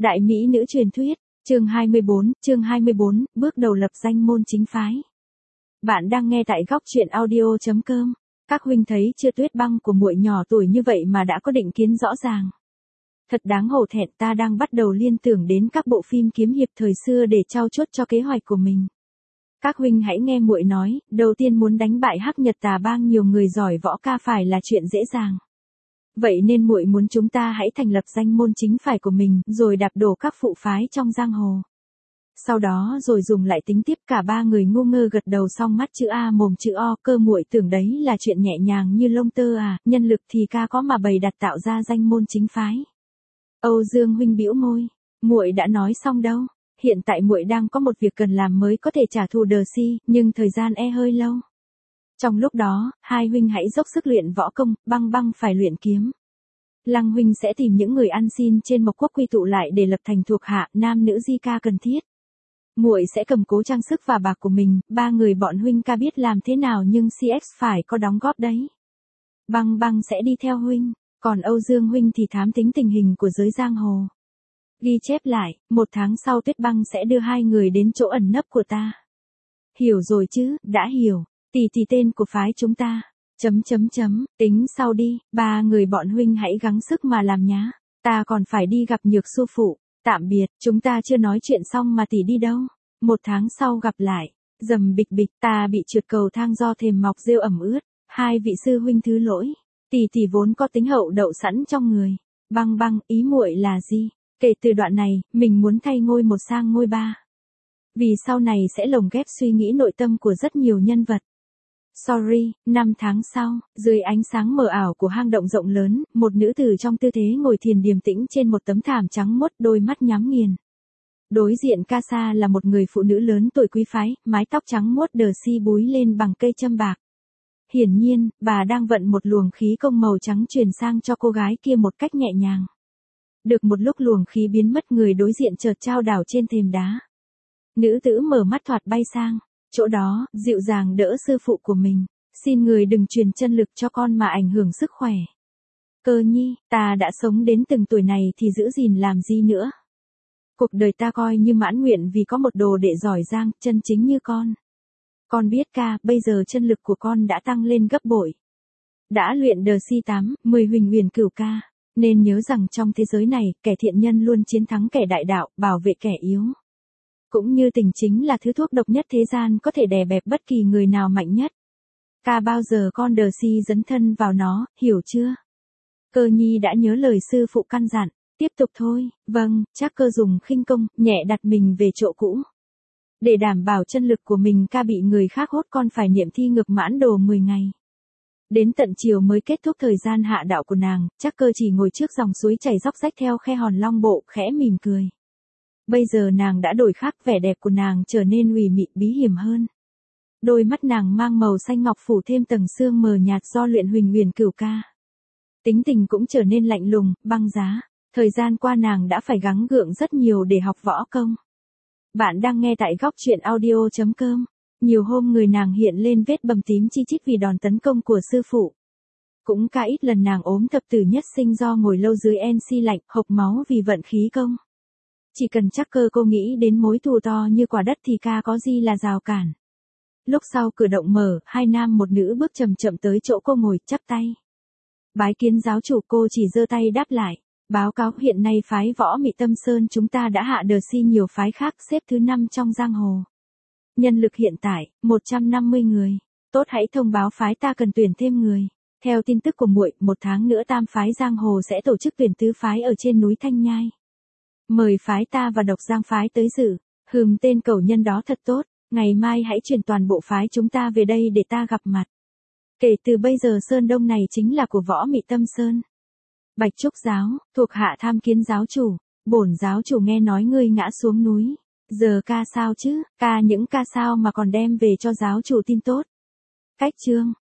Đại Mỹ nữ truyền thuyết, chương 24, bước đầu lập danh môn chính phái. Bạn đang nghe tại góc truyện audio.com. Các huynh thấy chưa, Tuyết Băng của muội nhỏ tuổi như vậy mà đã có định kiến rõ ràng. Thật đáng hổ thẹn, ta đang bắt đầu liên tưởng đến các bộ phim kiếm hiệp thời xưa để trau chuốt cho kế hoạch của mình. Các huynh hãy nghe muội nói, đầu tiên muốn đánh bại Hắc Nhật Tà Bang nhiều người giỏi võ ca phải là chuyện dễ dàng. Vậy nên muội muốn chúng ta hãy thành lập danh môn chính phái của mình, rồi đạp đổ các phụ phái trong giang hồ. Sau đó rồi dùng lại tính tiếp. Cả ba người ngu ngơ gật đầu, xong mắt chữ A mồm chữ O. Cơ muội tưởng đấy là chuyện nhẹ nhàng như lông tơ à, nhân lực thì ca có mà bày đặt tạo ra danh môn chính phái. Âu Dương huynh bĩu môi, muội đã nói xong đâu. Hiện tại muội đang có một việc cần làm mới có thể trả thù Đờ Si, nhưng thời gian hơi lâu. Trong lúc đó, hai huynh hãy dốc sức luyện võ công, Băng phải luyện kiếm. Lăng huynh sẽ tìm những người ăn xin trên Mộc Quốc quy tụ lại để lập thành thuộc hạ, nam nữ di ca cần thiết. Muội sẽ cầm cố trang sức và bạc của mình, ba người bọn huynh ca biết làm thế nào nhưng CX phải có đóng góp đấy. Băng sẽ đi theo huynh, còn Âu Dương huynh thì thám tính tình hình của giới giang hồ. Ghi chép lại, 1 tháng sau Tuyết Băng sẽ đưa hai người đến chỗ ẩn nấp của ta. Hiểu rồi chứ, đã hiểu. Tỷ tên của phái chúng ta. Tính sau đi, ba người bọn huynh hãy gắng sức mà làm nhá. Ta còn phải đi gặp Nhược sư phụ. Tạm biệt, chúng ta chưa nói chuyện xong mà tỷ đi đâu. 1 tháng sau gặp lại. Dầm bịch bịch, ta bị trượt cầu thang do thềm mọc rêu ẩm ướt. Hai vị sư huynh thứ lỗi. Tỷ vốn có tính hậu đậu sẵn trong người. Băng, ý muội là gì? Kể từ đoạn này, mình muốn thay ngôi 1 sang ngôi 3. Vì sau này sẽ lồng ghép suy nghĩ nội tâm của rất nhiều nhân vật. Sorry, 5 tháng sau, dưới ánh sáng mờ ảo của hang động rộng lớn, một nữ tử trong tư thế ngồi thiền điềm tĩnh trên một tấm thảm trắng muốt, đôi mắt nhắm nghiền. Đối diện Casa là một người phụ nữ lớn tuổi quý phái, mái tóc trắng muốt Đờ Si búi lên bằng cây châm bạc. Hiển nhiên, bà đang vận một luồng khí công màu trắng truyền sang cho cô gái kia một cách nhẹ nhàng. Được một lúc luồng khí biến mất, người đối diện chợt chao đảo trên thềm đá. Nữ tử mở mắt thoạt bay sang. Chỗ đó, dịu dàng đỡ sư phụ của mình. Xin người đừng truyền chân lực cho con mà ảnh hưởng sức khỏe. Cơ nhi, ta đã sống đến từng tuổi này thì giữ gìn làm gì nữa. Cuộc đời ta coi như mãn nguyện vì có một đồ đệ giỏi giang, chân chính như con. Con biết ca, bây giờ chân lực của con đã tăng lên gấp bội. Đã luyện Đờ Si 8, 10 huỳnh huyền cửu ca. Nên nhớ rằng trong thế giới này, kẻ thiện nhân luôn chiến thắng kẻ đại đạo, bảo vệ kẻ yếu. Cũng như tình chính là thứ thuốc độc nhất thế gian, có thể đè bẹp bất kỳ người nào mạnh nhất. Ca bao giờ con Đờ Si dấn thân vào nó, hiểu chưa? Cơ nhi đã nhớ lời sư phụ căn dặn, tiếp tục thôi. Vâng, chắc cơ dùng khinh công, nhẹ đặt mình về chỗ cũ. Để đảm bảo chân lực của mình, ca bị người khác hốt, con phải niệm thi ngược mãn đồ 10 ngày. Đến tận chiều mới kết thúc thời gian hạ đạo của nàng, chắc cơ chỉ ngồi trước dòng suối chảy róc rách theo khe hòn Long Bộ, khẽ mỉm cười. Bây giờ nàng đã đổi khác, vẻ đẹp của nàng trở nên ủy mị bí hiểm hơn. Đôi mắt nàng mang màu xanh ngọc phủ thêm tầng sương mờ nhạt do luyện huỳnh huyền cửu ca. Tính tình cũng trở nên lạnh lùng, băng giá. Thời gian qua nàng đã phải gắng gượng rất nhiều để học võ công. Bạn đang nghe tại góc truyện audio.com. Nhiều hôm người nàng hiện lên vết bầm tím chi chít vì đòn tấn công của sư phụ. Cũng cả ít lần nàng ốm thập tử nhất sinh do ngồi lâu dưới NC lạnh, hộc máu vì vận khí công. Chỉ cần chắc cơ cô nghĩ đến mối thù to như quả đất thì ca có gì là rào cản. Lúc sau cửa động mở, 2 nam một nữ bước chậm tới chỗ cô ngồi, chắp tay. Bái kiến giáo chủ. Cô chỉ giơ tay đáp lại. Báo cáo, hiện nay phái võ Mị Tâm Sơn chúng ta đã hạ Đờ Si nhiều phái khác, xếp thứ 5 trong giang hồ. Nhân lực hiện tại, 150 người. Tốt, hãy thông báo phái ta cần tuyển thêm người. Theo tin tức của muội, 1 tháng nữa tam phái giang hồ sẽ tổ chức tuyển tứ phái ở trên núi Thanh Nhai. Mời phái ta và Độc Giang phái tới dự. Tên cẩu nhân đó thật tốt. Ngày mai hãy chuyển toàn bộ phái chúng ta về đây để ta gặp mặt. Kể từ bây giờ Sơn Đông này chính là của võ Mị Tâm Sơn. Bạch Trúc giáo, thuộc hạ tham kiến giáo chủ. Bổn giáo chủ nghe nói ngươi ngã xuống núi. Giờ ca sao chứ? Ca những ca sao mà còn đem về cho giáo chủ tin tốt. Cách chương.